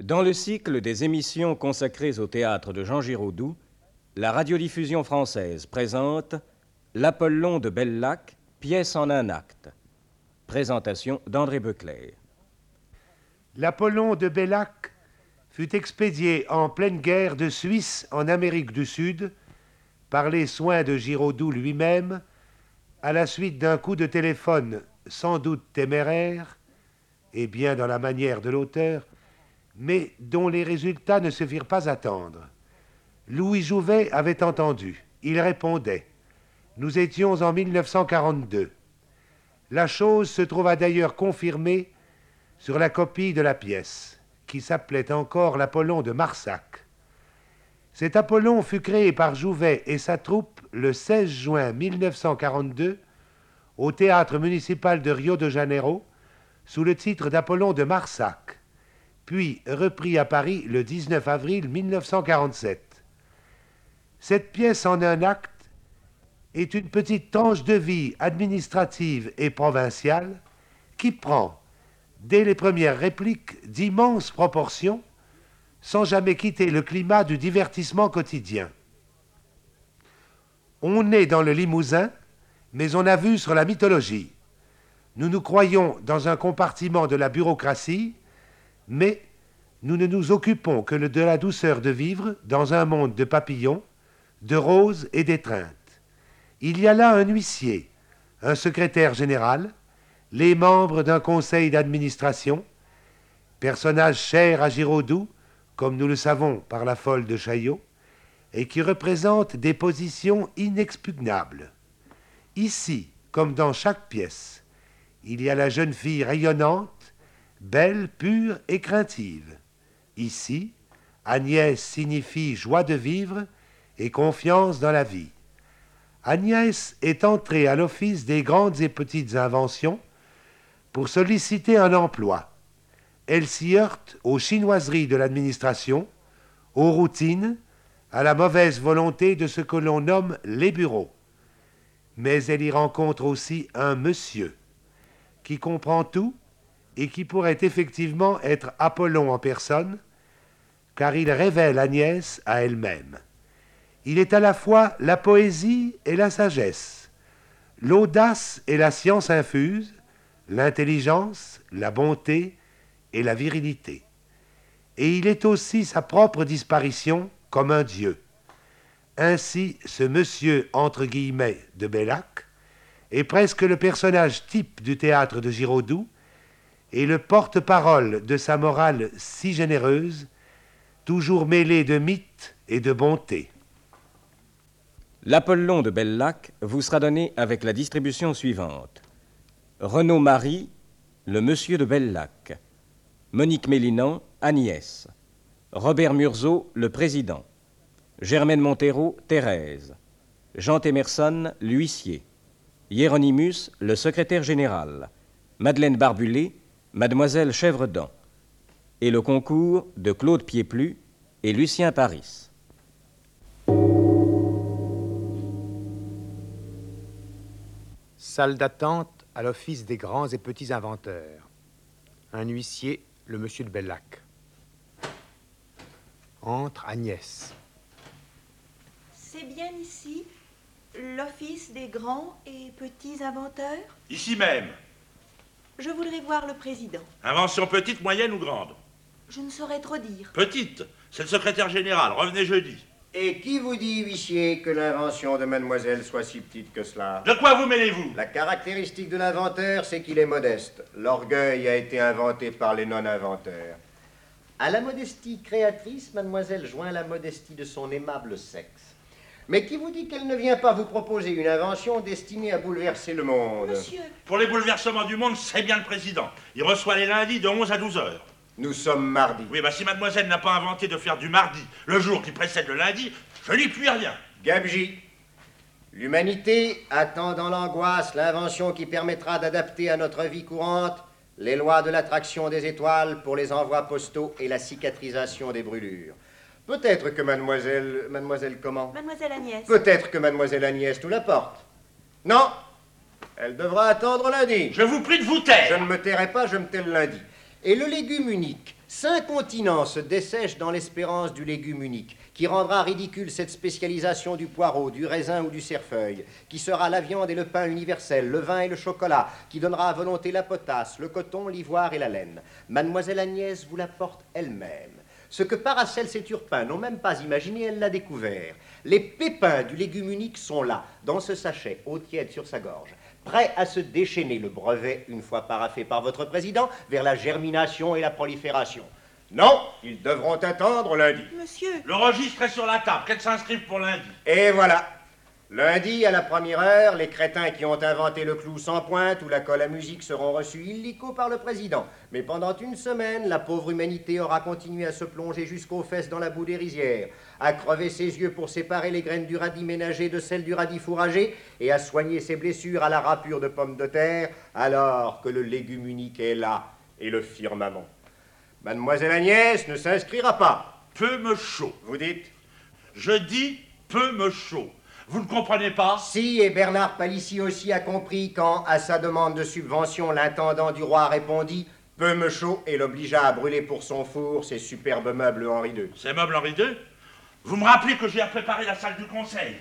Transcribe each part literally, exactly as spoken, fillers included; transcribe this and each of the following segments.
Dans le cycle des émissions consacrées au théâtre de Jean Giraudoux, la radiodiffusion française présente L'Apollon de Bellac, pièce en un acte. Présentation d'André Becler. L'Apollon de Bellac fut expédié en pleine guerre de Suisse en Amérique du Sud par les soins de Giraudoux lui-même à la suite d'un coup de téléphone sans doute téméraire et bien dans la manière de l'auteur, mais dont les résultats ne se firent pas attendre. Louis Jouvet avait entendu. Il répondait. Nous étions en mille neuf cent quarante-deux. La chose se trouva d'ailleurs confirmée sur la copie de la pièce, qui s'appelait encore l'Apollon de Marsac. Cet Apollon fut créé par Jouvet et sa troupe le seize juin mille neuf cent quarante-deux au théâtre municipal de Rio de Janeiro sous le titre d'Apollon de Marsac, puis repris à Paris le dix-neuf avril mille neuf cent quarante-sept. Cette pièce en un acte est une petite tranche de vie administrative et provinciale qui prend, dès les premières répliques, d'immenses proportions, sans jamais quitter le climat du divertissement quotidien. On est dans le Limousin, mais on a vu sur la mythologie. Nous nous croyons dans un compartiment de la bureaucratie, mais nous ne nous occupons que de la douceur de vivre dans un monde de papillons, de roses et d'étreintes. Il y a là un huissier, un secrétaire général, les membres d'un conseil d'administration, personnage cher à Giraudoux, comme nous le savons par la folle de Chaillot, et qui représente des positions inexpugnables. Ici, comme dans chaque pièce, il y a la jeune fille rayonnante, belle, pure et craintive. Ici, Agnès signifie joie de vivre et confiance dans la vie. Agnès est entrée à l'office des grandes et petites inventions pour solliciter un emploi. Elle s'y heurte aux chinoiseries de l'administration, aux routines, à la mauvaise volonté de ce que l'on nomme les bureaux. Mais elle y rencontre aussi un monsieur qui comprend tout et qui pourrait effectivement être Apollon en personne, car il révèle Agnès à elle-même. Il est à la fois la poésie et la sagesse, l'audace et la science infuse, l'intelligence, la bonté et la virilité. Et il est aussi sa propre disparition comme un dieu. Ainsi, ce monsieur, entre guillemets, de Bellac, est presque le personnage type du théâtre de Giraudoux et le porte-parole de sa morale si généreuse, toujours mêlée de mythe et de bonté. L'Apollon de Bellac vous sera donné avec la distribution suivante. Renaud Marie, le monsieur de Bellac. Monique Mélinan, Agnès. Robert Murzeau, le président. Germaine Montero, Thérèse. Jean Temerson, l'huissier. Hieronymus, le secrétaire général. Madeleine Barbulé, mademoiselle Chèvredent. Et le concours de Claude Piéplu et Lucien Paris. Salle d'attente à l'office des grands et petits inventeurs. Un huissier, le monsieur de Bellac. Entre Agnès. C'est bien ici, l'office des grands et petits inventeurs? Ici même. Je voudrais voir le président. Invention petite, moyenne ou grande? Je ne saurais trop dire. Petite, c'est le secrétaire général, revenez jeudi. Et qui vous dit, huissier, que l'invention de mademoiselle soit si petite que cela? De quoi vous mêlez-vous? La caractéristique de l'inventeur, c'est qu'il est modeste. L'orgueil a été inventé par les non-inventeurs. À la modestie créatrice, mademoiselle joint la modestie de son aimable sexe. Mais qui vous dit qu'elle ne vient pas vous proposer une invention destinée à bouleverser le monde? Monsieur. Pour les bouleversements du monde, c'est bien le président. Il reçoit les lundis de onze à douze heures. Nous sommes mardi. Oui, bah si mademoiselle n'a pas inventé de faire du mardi le jour qui précède le lundi, je n'y puis rien. Gabji. L'humanité attend dans l'angoisse l'invention qui permettra d'adapter à notre vie courante les lois de l'attraction des étoiles pour les envois postaux et la cicatrisation des brûlures. Peut-être que mademoiselle... Mademoiselle comment? Mademoiselle Agnès. Peut-être que mademoiselle Agnès nous la porte. Non, elle devra attendre lundi. Je vous prie de vous taire. Je ne me tairai pas, je me tais le lundi. Et le légume unique, cinq continents se dessèchent dans l'espérance du légume unique, qui rendra ridicule cette spécialisation du poireau, du raisin ou du cerfeuil, qui sera la viande et le pain universel, le vin et le chocolat, qui donnera à volonté la potasse, le coton, l'ivoire et la laine. Mademoiselle Agnès vous l'apporte elle-même. Ce que Paracelse et Turpin n'ont même pas imaginé, elle l'a découvert. Les pépins du légume unique sont là, dans ce sachet, eau tiède sur sa gorge, prêts à se déchaîner le brevet, une fois paraphé par votre président, vers la germination et la prolifération. Non, ils devront attendre lundi. Monsieur, Le registre est sur la table, qu'elle s'inscrive pour lundi. Et voilà. Lundi, à la première heure, les crétins qui ont inventé le clou sans pointe ou la colle à musique seront reçus illico par le président. Mais pendant une semaine, la pauvre humanité aura continué à se plonger jusqu'aux fesses dans la boue des rizières, à crever ses yeux pour séparer les graines du radis ménager de celles du radis fourragé et à soigner ses blessures à la râpure de pommes de terre, alors que le légume unique est là et le firmament. Mademoiselle Agnès ne s'inscrira pas. Peu me chaud. Vous dites? Je dis peu me chaud. Vous ne comprenez pas? Si, et Bernard Palissy aussi a compris quand, à sa demande de subvention, l'intendant du roi répondit « Peu me chaud » et l'obligea à brûler pour son four ses superbes meubles Henri deux. Ces meubles Henri deux? Vous me rappelez que j'ai à préparer la salle du conseil.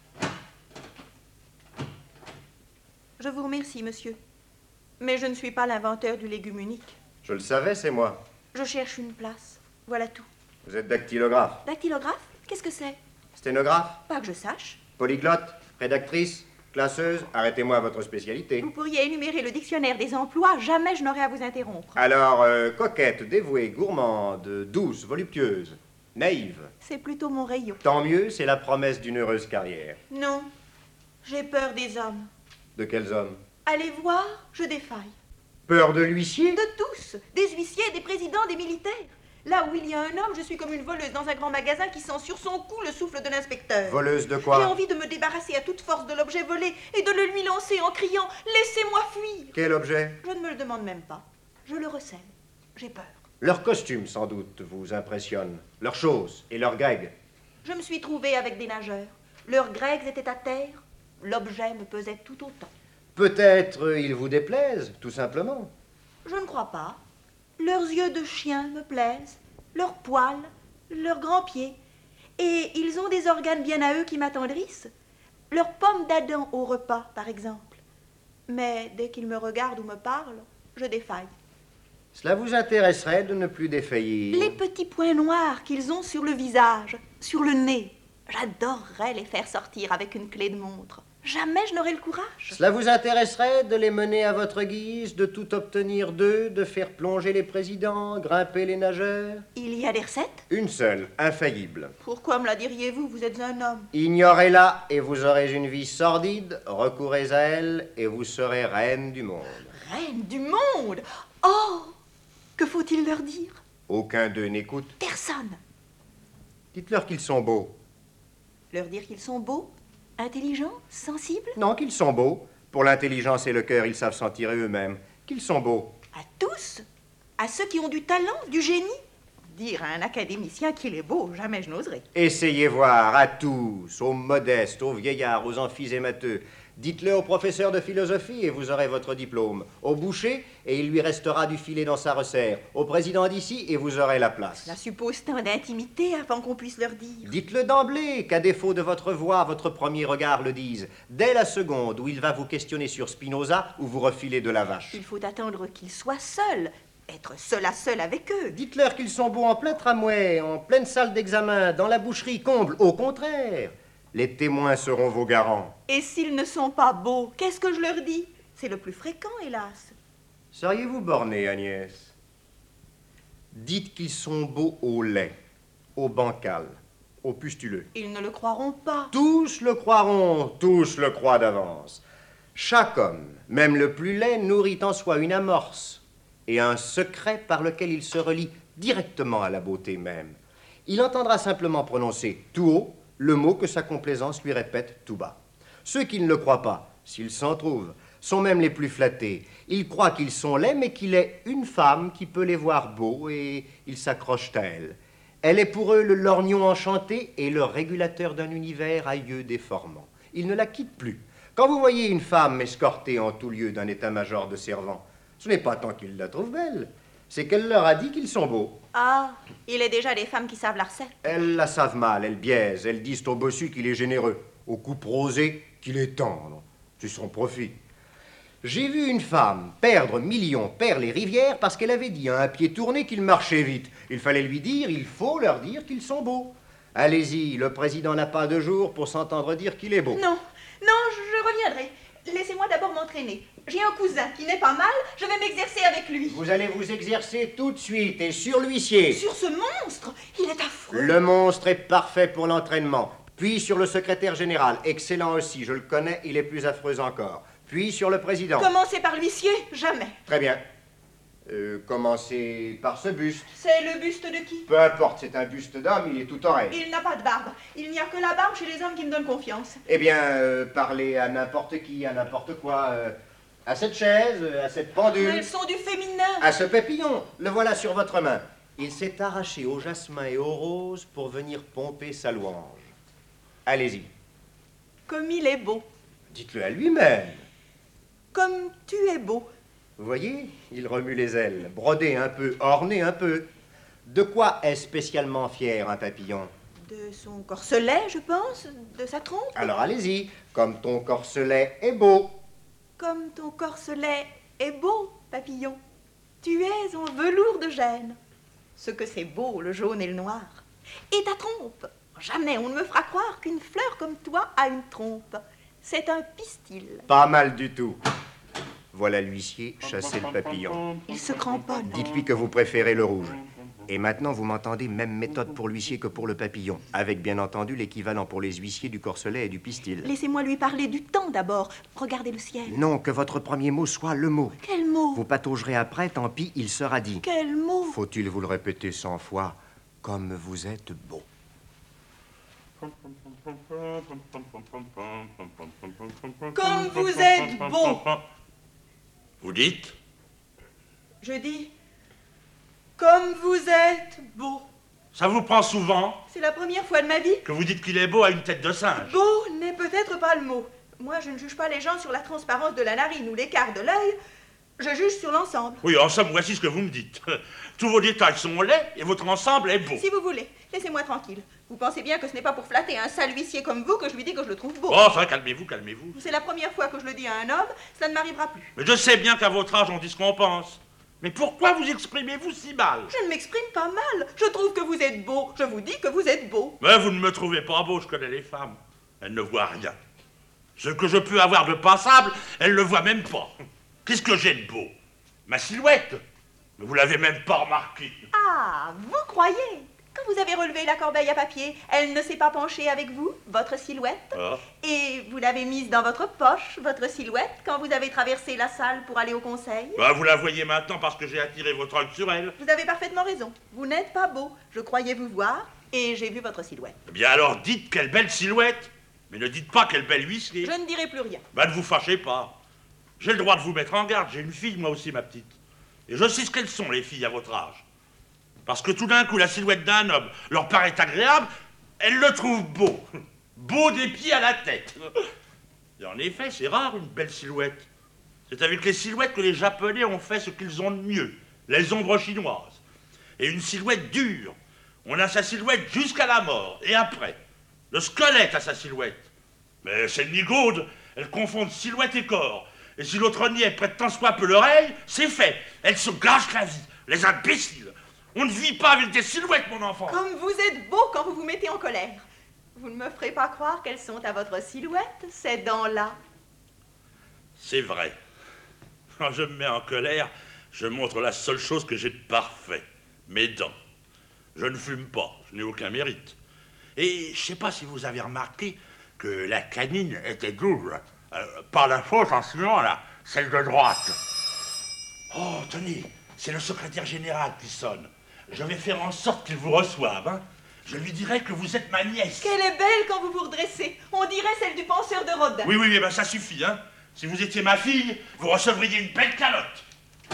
je vous remercie, monsieur. Mais je ne suis pas l'inventeur du légume unique. Je le savais, c'est moi. Je cherche une place. Voilà tout. Vous êtes dactylographe. Dactylographe? Qu'est-ce que c'est? Sténographe. Pas que je sache. Polyglotte. Rédactrice. Classeuse. Arrêtez-moi à votre spécialité. Vous pourriez énumérer le dictionnaire des emplois. Jamais je n'aurais à vous interrompre. Alors, euh, coquette, dévouée, gourmande, douce, voluptueuse, naïve. C'est plutôt mon rayon. Tant mieux, c'est la promesse d'une heureuse carrière. Non, j'ai peur des hommes. De quels hommes? Allez voir, je défaille. Peur de l'huissier? De tous, des huissiers, des présidents, des militaires. Là où il y a un homme, je suis comme une voleuse dans un grand magasin qui sent sur son cou le souffle de l'inspecteur. Voleuse de J'ai quoi? envie de me débarrasser à toute force de l'objet volé et de le lui lancer en criant « Laissez-moi fuir !» Quel objet? Je ne me le demande même pas. Je le recèle. J'ai peur. Leur costume, sans doute, vous impressionne. Leurs choses et leurs gregs. Je me suis trouvée avec des nageurs. Leurs gregs étaient à terre. L'objet me pesait tout autant. Peut-être euh, ils vous déplaisent, tout simplement. Je ne crois pas. Leurs yeux de chien me plaisent, leurs poils, leurs grands pieds. Et ils ont des organes bien à eux qui m'attendrissent. Leurs pommes d'Adam au repas, par exemple. Mais dès qu'ils me regardent ou me parlent, je défaille. Cela vous intéresserait de ne plus défaillir? Les petits points noirs qu'ils ont sur le visage, sur le nez, j'adorerais les faire sortir avec une clé de montre. Jamais je n'aurais le courage. Cela vous intéresserait de les mener à votre guise, de tout obtenir d'eux, de faire plonger les présidents, grimper les nageurs? Il y a des recettes? Une seule, infaillible. Pourquoi me la diriez-vous? Vous êtes un homme. Ignorez-la et vous aurez une vie sordide, recourez à elle et vous serez reine du monde. Reine du monde! Oh! Que faut-il leur dire? Aucun d'eux n'écoute. Personne. Dites-leur qu'ils sont beaux. Leur dire qu'ils sont beaux, intelligents, sensibles? Non, qu'ils sont beaux. Pour l'intelligence et le cœur, ils savent s'en tirer eux-mêmes. Qu'ils sont beaux. À tous? À ceux qui ont du talent, du génie? Dire à un académicien qu'il est beau, jamais je n'oserais. Essayez voir à tous, aux modestes, aux vieillards, aux emphysémateux. Dites-le au professeur de philosophie et vous aurez votre diplôme. Au boucher, et il lui restera du filet dans sa resserre. Au président d'ici, et vous aurez la place. Cela suppose tant d'intimité avant qu'on puisse leur dire. Dites-le d'emblée, qu'à défaut de votre voix, votre premier regard le dise. Dès la seconde où il va vous questionner sur Spinoza ou vous refiler de la vache. Il faut attendre qu'ils soient seuls, être seul à seul avec eux. Dites-leur qu'ils sont beaux en plein tramway, en pleine salle d'examen, dans la boucherie, comble. Au contraire, les témoins seront vos garants. Et s'ils ne sont pas beaux, qu'est-ce que je leur dis? C'est le plus fréquent, hélas. Seriez-vous borné, Agnès? Dites qu'ils sont beaux au lait, au bancal, au pustuleux. Ils ne le croiront pas. Tous le croiront, tous le croient d'avance. Chaque homme, même le plus laid, nourrit en soi une amorce et un secret par lequel il se relie directement à la beauté même. Il entendra simplement prononcer tout haut le mot que sa complaisance lui répète tout bas. Ceux qui ne le croient pas, s'ils s'en trouvent, sont même les plus flattés. Ils croient qu'ils sont laids, mais qu'il est une femme qui peut les voir beaux et ils s'accrochent à elle. Elle est pour eux le lorgnon enchanté et le régulateur d'un univers aïeux déformant. Ils ne la quittent plus. Quand vous voyez une femme escortée en tout lieu d'un état-major de servants, ce n'est pas tant qu'ils la trouvent belle, C'est qu'elle leur a dit qu'ils sont beaux. Ah, il est déjà des femmes qui savent la recette. Elles la savent mal, elles biaisent. Elles disent au bossu qu'il est généreux, au coupe rosé qu'il est tendre. C'est son profit. J'ai vu une femme perdre millions, perles et rivières parce qu'elle avait dit à un pied tourné qu'il marchait vite. Il fallait lui dire, il faut leur dire qu'ils sont beaux. Allez-y, le président n'a pas de jour pour s'entendre dire qu'il est beau. Non, non, je, je reviendrai. Laissez-moi d'abord m'entraîner. J'ai un cousin qui n'est pas mal, je vais m'exercer avec lui. Vous allez vous exercer tout de suite et sur l'huissier. Sur ce monstre, il est affreux. Le monstre est parfait pour l'entraînement. Puis sur le secrétaire général, excellent aussi, je le connais, il est plus affreux encore. Puis sur le président. Commencez par l'huissier, jamais. Très bien. Euh, commencez par ce buste. C'est le buste de qui? Peu importe, c'est un buste d'homme, il est tout oreille. Il n'a pas de barbe. Il n'y a que la barbe chez les hommes qui me donnent confiance. Eh bien, euh, parlez à n'importe qui, à n'importe quoi. euh, à cette chaise, euh, à cette pendule. Elles sont du féminin. À ce papillon, le voilà sur votre main. Il s'est arraché au jasmin et aux roses pour venir pomper sa louange. Allez-y. Comme il est beau. Dites-le à lui-même. Comme tu es beau. Vous voyez, il remue les ailes, brodé un peu, orné un peu. De quoi est spécialement fier un papillon? De son corselet, je pense. De sa trompe. Alors allez-y, comme ton corselet est beau. Comme ton corselet est beau, papillon. Tu es en velours de gêne. Ce que c'est beau, le jaune et le noir. Et ta trompe. Jamais on ne me fera croire qu'une fleur comme toi a une trompe. C'est un pistil. Pas mal du tout. Voilà l'huissier, chassez le papillon. Il se cramponne. Dites-lui que vous préférez le rouge. Et maintenant, vous m'entendez, même méthode pour l'huissier que pour le papillon, avec bien entendu l'équivalent pour les huissiers du corselet et du pistil. Laissez-moi lui parler du temps d'abord. Regardez le ciel. Non, que votre premier mot soit le mot. Quel mot? Vous pataugerez après, tant pis, il sera dit. Quel mot? Faut-il vous le répéter cent fois? Comme vous êtes beau. Comme vous êtes beau. Vous dites? Je dis, comme vous êtes beau. Ça vous prend souvent C'est la première fois de ma vie. que vous dites qu'il est beau à une tête de singe? Beau n'est peut-être pas le mot. Moi, je ne juge pas les gens sur la transparence de la narine ou l'écart de l'œil. Je juge sur l'ensemble. Oui, en somme, voici ce que vous me dites. Tous vos détails sont laids et votre ensemble est beau. Si vous voulez, laissez-moi tranquille. Vous pensez bien que ce n'est pas pour flatter un sale huissier comme vous que je lui dis que je le trouve beau. Oh, ça, calmez-vous, calmez-vous. C'est la première fois que je le dis à un homme, ça ne m'arrivera plus. Mais je sais bien qu'à votre âge, on dit ce qu'on pense. Mais pourquoi vous exprimez-vous si mal? Je ne m'exprime pas mal. Je trouve que vous êtes beau. Je vous dis que vous êtes beau. Mais vous ne me trouvez pas beau, je connais les femmes. Elles ne voient rien. Ce que je peux avoir de passable, elles ne le voient même pas. Qu'est-ce que j'ai de beau? Ma silhouette. Mais vous l'avez même pas remarqué. Ah, vous croyez? Quand vous avez relevé la corbeille à papier, elle ne s'est pas penchée avec vous, votre silhouette? Ah. Et vous l'avez mise dans votre poche, votre silhouette, quand vous avez traversé la salle pour aller au conseil? Bah, vous la voyez maintenant parce que j'ai attiré votre œil sur elle. Vous avez parfaitement raison. Vous n'êtes pas beau. Je croyais vous voir et j'ai vu votre silhouette. Eh bien alors dites quelle belle silhouette. Mais ne dites pas quelle belle huissier. Je ne dirai plus rien. Bah, ne vous fâchez pas. J'ai le droit de vous mettre en garde. J'ai une fille, moi aussi, ma petite. Et je sais ce qu'elles sont, les filles, à votre âge. Parce que tout d'un coup, la silhouette d'un homme leur paraît agréable, elles le trouvent beau. Beau des pieds à la tête. Et en effet, c'est rare, une belle silhouette. C'est avec les silhouettes que les Japonais ont fait ce qu'ils ont de mieux, les ombres chinoises. Et une silhouette dure. On a sa silhouette jusqu'à la mort, et après. Le squelette a sa silhouette. Mais ces nigaudes, elles confondent silhouette et corps. Et si l'autre niais prête tant soit peu l'oreille, c'est fait. Elles se gâchent la vie, les imbéciles. On ne vit pas avec des silhouettes, mon enfant. Comme vous êtes beau quand vous vous mettez en colère. Vous ne me ferez pas croire qu'elles sont à votre silhouette, ces dents-là. C'est vrai. Quand je me mets en colère, je montre la seule chose que j'ai de parfait, mes dents. Je ne fume pas, je n'ai aucun mérite. Et je ne sais pas si vous avez remarqué que la canine était double. Euh, pas la faute en ce moment-là, celle de droite. Oh, tenez, c'est le secrétaire général qui sonne. Je vais faire en sorte qu'il vous reçoive, hein. Je lui dirai que vous êtes ma nièce. Qu'elle est belle quand vous vous redressez. On dirait celle du penseur de Rodin. Oui, oui, oui, ben ça suffit, hein. Si vous étiez ma fille, vous recevriez une belle calotte.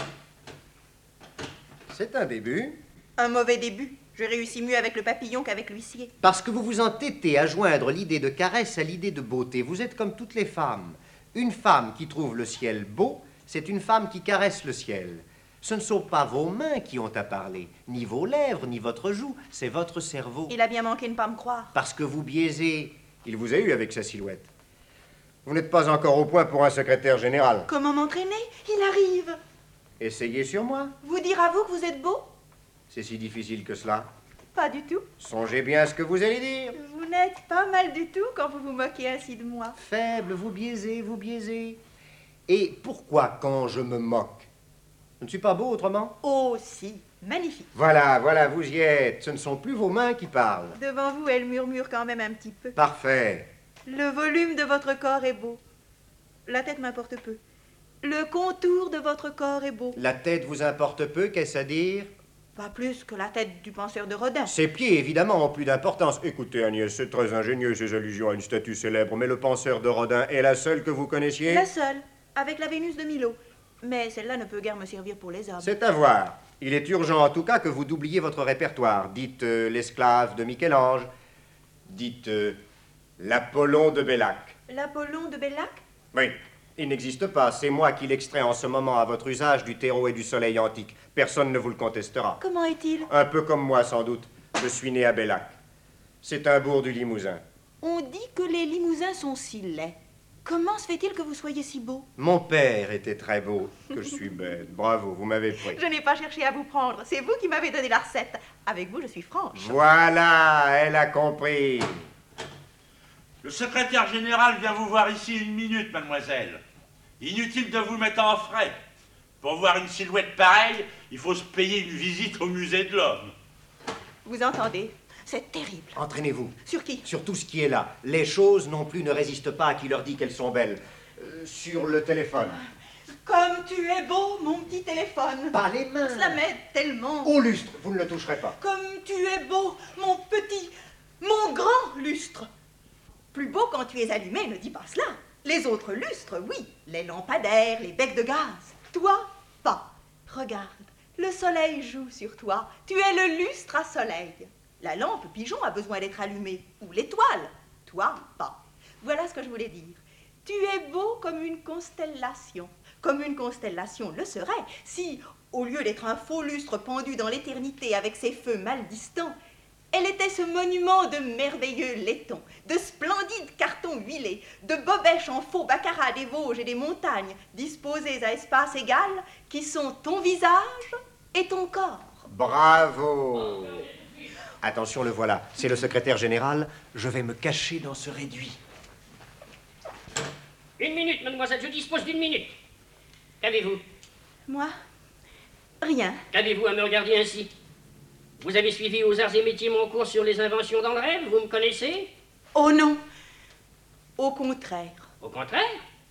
C'est un début. Un mauvais début. Je réussis mieux avec le papillon qu'avec l'huissier. Parce que vous vous entêtez à joindre l'idée de caresse à l'idée de beauté. Vous êtes comme toutes les femmes. Une femme qui trouve le ciel beau, c'est une femme qui caresse le ciel. Ce ne sont pas vos mains qui ont à parler, ni vos lèvres, ni votre joue, c'est votre cerveau. Il a bien manqué de ne pas me croire. Parce que vous biaisez. Il vous a eu avec sa silhouette. Vous n'êtes pas encore au point pour un secrétaire général. Comment m'entraîner? Il arrive. Essayez sur moi. Vous dire à vous que vous êtes beau? C'est si difficile que cela. Pas du tout. Songez bien à ce que vous allez dire. Vous n'êtes pas mal du tout quand vous vous moquez ainsi de moi. Faible, vous biaisez, vous biaisez. Et pourquoi quand je me moque? Je ne suis pas beau autrement? Oh si, magnifique. Voilà, voilà, vous y êtes. Ce ne sont plus vos mains qui parlent. Devant vous, elle murmure quand même un petit peu. Parfait. Le volume de votre corps est beau. La tête m'importe peu. Le contour de votre corps est beau. La tête vous importe peu, qu'est-ce à dire? Pas plus que la tête du penseur de Rodin. Ses pieds, évidemment, ont plus d'importance. Écoutez, Agnès, c'est très ingénieux, ces allusions à une statue célèbre, mais le penseur de Rodin est la seule que vous connaissiez? La seule, avec la Vénus de Milo. Mais celle-là ne peut guère me servir pour les hommes. C'est à voir. Il est urgent, en tout cas, que vous doubliez votre répertoire. Dites euh, l'esclave de Michel-Ange. Dites euh, l'Apollon de Bellac. L'Apollon de Bellac? Oui, il n'existe pas. C'est moi qui l'extrais en ce moment à votre usage du terreau et du soleil antique. Personne ne vous le contestera. Comment est-il? Un peu comme moi, sans doute. Je suis né à Bellac. C'est un bourg du Limousin. On dit que les Limousins sont si laids. Comment se fait-il que vous soyez si beau? Mon père était très beau. Que je suis bête. Bravo, vous m'avez pris. Je n'ai pas cherché à vous prendre. C'est vous qui m'avez donné la recette. Avec vous, je suis franche. Voilà, elle a compris. Le secrétaire général vient vous voir ici une minute, mademoiselle. Inutile de vous mettre en frais. Pour voir une silhouette pareille, il faut se payer une visite au musée de l'homme. Vous entendez? C'est terrible. Entraînez-vous. Sur qui? Sur tout ce qui est là. Les choses non plus ne résistent pas à qui leur dit qu'elles sont belles. Euh, sur le téléphone. Comme tu es beau, mon petit téléphone. Pas les mains. Cela m'aide tellement. Au lustre, vous ne le toucherez pas. Comme tu es beau, mon petit, mon grand lustre. Plus beau quand tu es allumé, ne dis pas cela. Les autres lustres, oui. Les lampadaires, les becs de gaz. Toi, pas. Regarde, le soleil joue sur toi. Tu es le lustre à soleil. La lampe pigeon a besoin d'être allumée. Ou l'étoile. Toi, pas. Voilà ce que je voulais dire. Tu es beau comme une constellation. Comme une constellation le serait si, au lieu d'être un faux lustre pendu dans l'éternité avec ses feux mal distants, elle était ce monument de merveilleux laiton, de splendides cartons huilés, de bobèches en faux baccarat des Vosges et des montagnes, disposés à espace égal, qui sont ton visage et ton corps. Bravo. Attention, le voilà. C'est le secrétaire général. Je vais me cacher dans ce réduit. Une minute, mademoiselle, je dispose d'une minute. Qu'avez-vous? Moi? Rien. Qu'avez-vous à me regarder ainsi? Vous avez suivi aux arts et métiers mon cours sur les inventions dans le rêve, vous me connaissez? Oh non. Au contraire. Au contraire?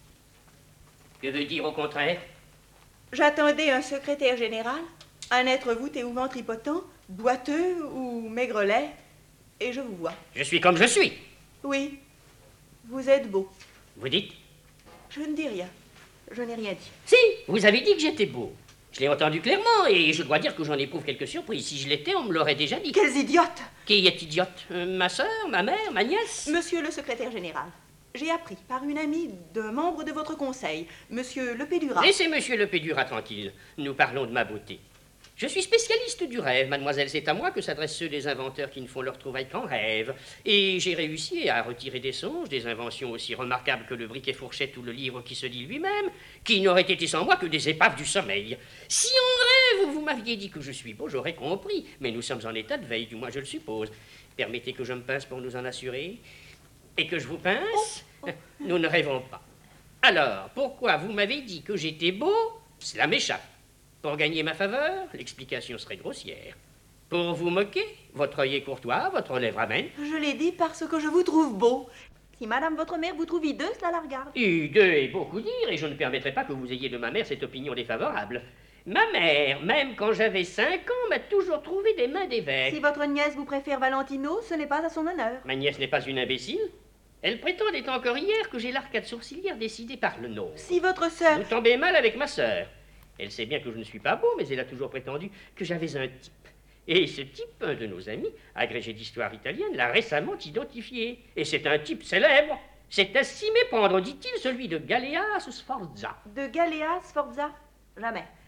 Que veut dire au contraire? J'attendais un secrétaire général, un être voûté ou ventripotent, boiteux ou maigrelet, et je vous vois. Je suis comme je suis. Oui, vous êtes beau. Vous dites? Je ne dis rien. Je n'ai rien dit. Si, vous avez dit que j'étais beau. Je l'ai entendu clairement, et je dois dire que j'en éprouve quelques surprises. Si je l'étais, on me l'aurait déjà dit. Quels idiotes! Qui est idiote? Euh, ma sœur, ma mère, ma nièce? Monsieur le secrétaire général, j'ai appris par une amie de membre de votre conseil, monsieur Le Pédurat. Laissez monsieur Le Pédurat tranquille. Nous parlons de ma beauté. Je suis spécialiste du rêve, mademoiselle. C'est à moi que s'adressent ceux des inventeurs qui ne font leur trouvaille qu'en rêve. Et j'ai réussi à retirer des songes des inventions aussi remarquables que le briquet fourchette ou le livre qui se lit lui-même, qui n'auraient été sans moi que des épaves du sommeil. Si en rêve vous m'aviez dit que je suis beau, j'aurais compris. Mais nous sommes en état de veille, du moins je le suppose. Permettez que je me pince pour nous en assurer. Et que je vous pince? Nous ne rêvons pas. Alors, pourquoi vous m'avez dit que j'étais beau? Cela m'échappe. Pour gagner ma faveur, l'explication serait grossière. Pour vous moquer, votre œil est courtois, votre lèvre amène. Je l'ai dit parce que je vous trouve beau. Si madame votre mère vous trouve hideux, cela la regarde. Hideux est beaucoup dire, et je ne permettrai pas que vous ayez de ma mère cette opinion défavorable. Ma mère, même quand j'avais cinq ans, m'a toujours trouvé des mains d'évêque. Si votre nièce vous préfère Valentino, ce n'est pas à son honneur. Ma nièce n'est pas une imbécile. Elle prétendait encore hier que j'ai l'arcade sourcilière décidée par le nôtre. Si votre sœur... Vous tombez mal avec ma sœur. Elle sait bien que je ne suis pas beau, mais elle a toujours prétendu que j'avais un type. Et ce type, un de nos amis, agrégé d'histoire italienne, l'a récemment identifié. Et c'est un type célèbre. C'est à s'y méprendre, dit-il, celui de Galeas Sforza. De Galeas Sforza? Jamais.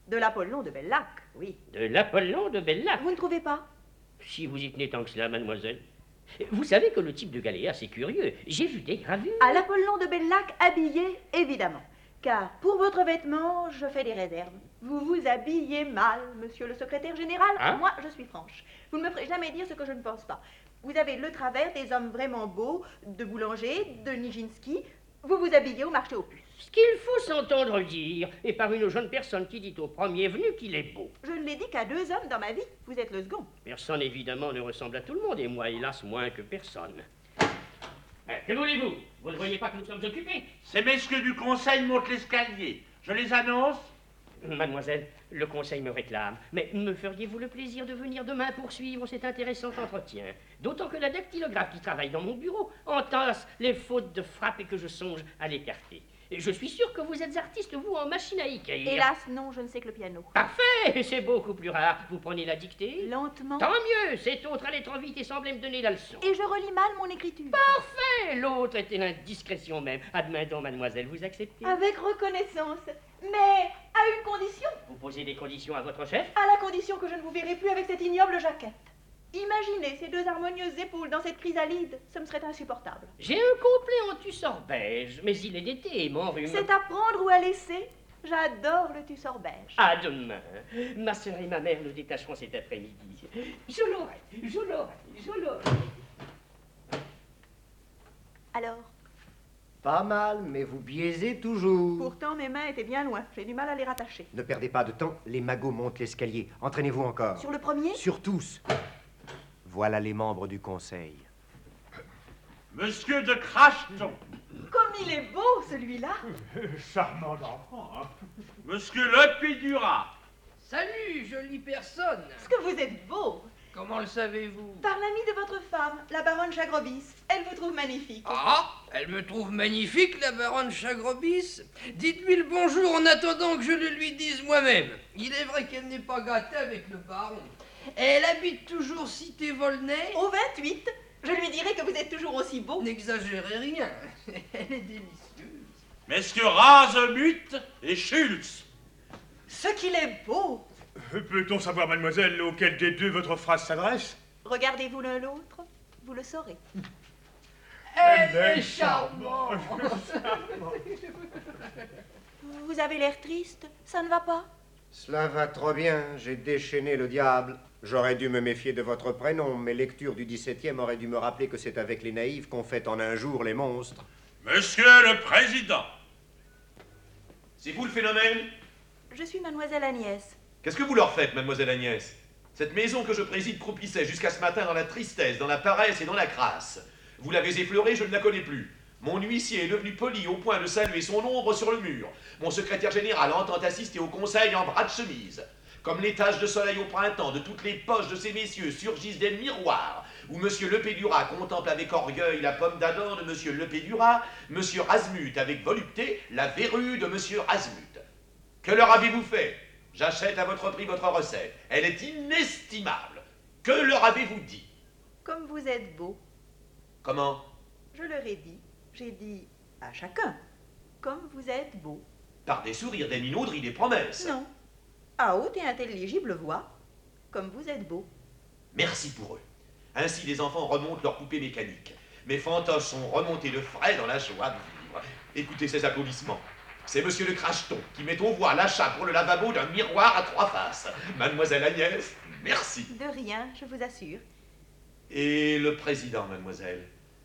De l'Apollon de Bellac, oui. De l'Apollon de Bellac. Vous ne trouvez pas? Si vous y tenez tant que cela, mademoiselle. Vous savez que le type de galéa, c'est curieux. J'ai vu des gravures. À l'Apollon de Bellac, habillé, évidemment. Car pour votre vêtement, je fais des réserves. Vous vous habillez mal, monsieur le secrétaire général. Hein? Moi, je suis franche. Vous ne me ferez jamais dire ce que je ne pense pas. Vous avez le travers des hommes vraiment beaux, de Boulanger, de Nijinsky. Vous vous habillez au marché aux puces. Ce qu'il faut s'entendre dire, et par une jeune personne qui dit au premier venu qu'il est beau. Je ne l'ai dit qu'à deux hommes dans ma vie. Vous êtes le second. Personne, évidemment, ne ressemble à tout le monde, et moi, hélas, moins que personne. Euh, que voulez-vous? Vous ne voyez pas que nous sommes occupés? Ces messieurs du conseil montent l'escalier. Je les annonce. Mademoiselle, le conseil me réclame, mais me feriez-vous le plaisir de venir demain poursuivre cet intéressant entretien? D'autant que la dactylographe qui travaille dans mon bureau entasse les fautes de frappe et que je songe à l'écarter. Je suis sûr que vous êtes artiste, vous, en machine à écrire. Hélas, non, je ne sais que le piano. Parfait, c'est beaucoup plus rare. Vous prenez la dictée? Lentement. Tant mieux, cet autre allait trop vite et semblait me donner la leçon. Et je relis mal mon écriture. Parfait, l'autre était l'indiscrétion même. Admettons, donc, mademoiselle, vous acceptez? Avec reconnaissance. Mais à une condition. Vous posez des conditions à votre chef? À la condition que je ne vous verrai plus avec cette ignoble jaquette. Imaginez ces deux harmonieuses épaules dans cette chrysalide, ce me serait insupportable. J'ai un complet en tussor beige, mais il est d'été et mon rhume... C'est à prendre ou à laisser. J'adore le tussor beige. À demain. Ma sœur et ma mère nous détacheront cet après-midi. Je l'aurai, je l'aurai, je l'aurai. Alors? Pas mal, mais vous biaisez toujours. Pourtant, mes mains étaient bien loin. J'ai du mal à les rattacher. Ne perdez pas de temps, les magots montent l'escalier. Entraînez-vous encore. Sur le premier? Sur tous. Voilà les membres du conseil. Monsieur de Cracheton. Comme il est beau, celui-là. Charmant enfant, hein. Monsieur Le Pédura. Salut, jolie personne. Est-ce que vous êtes beau? Comment le savez-vous? Par l'amie de votre femme, la baronne Chagrobis. Elle vous trouve magnifique. Ah, elle me trouve magnifique, la baronne Chagrobis. Dites-lui le bonjour en attendant que je le lui dise moi-même. Il est vrai qu'elle n'est pas gâtée avec le baron. Elle habite toujours cité Volnay. Au vingt-huit, je lui dirai que vous êtes toujours aussi beau. N'exagérez rien, elle est délicieuse. Messieurs Razemut et Schultz. Ce qu'il est beau. Peut-on savoir, mademoiselle, auquel des deux votre phrase s'adresse? Regardez-vous l'un l'autre, vous le saurez. Elle est charmante. Vous avez l'air triste, ça ne va pas? Cela va trop bien, j'ai déchaîné le diable. J'aurais dû me méfier de votre prénom. Mes lectures du dix-septième auraient dû me rappeler que c'est avec les naïfs qu'on fait en un jour les monstres. Monsieur le Président. C'est vous le phénomène? Je suis mademoiselle Agnès. Qu'est-ce que vous leur faites, mademoiselle Agnès? Cette maison que je préside croupissait jusqu'à ce matin dans la tristesse, dans la paresse et dans la crasse. Vous l'avez effleurée, je ne la connais plus. Mon huissier est devenu poli au point de saluer son ombre sur le mur. Mon secrétaire général entend assister au conseil en bras de chemise. Comme les taches de soleil au printemps, de toutes les poches de ces messieurs surgissent des miroirs, où monsieur Le Pédura contemple avec orgueil la pomme d'Adam de monsieur Le Pédura, monsieur Razmut avec volupté la verrue de monsieur Razmut. Que leur avez-vous fait? J'achète à votre prix votre recette. Elle est inestimable. Que leur avez-vous dit? Comme vous êtes beau. Comment? Je leur ai dit. J'ai dit à chacun. Comme vous êtes beau. Par des sourires, des minauderies, des promesses. Non. À haute et intelligible voix. Comme vous êtes beau. Merci pour eux. Ainsi les enfants remontent leur poupée mécanique. Mes fantoches sont remontés de frais dans la joie de vivre. Écoutez ces applaudissements. C'est monsieur le Cracheton qui met au voie l'achat pour le lavabo d'un miroir à trois faces. Mademoiselle Agnès, merci. De rien, je vous assure. Et le président, mademoiselle?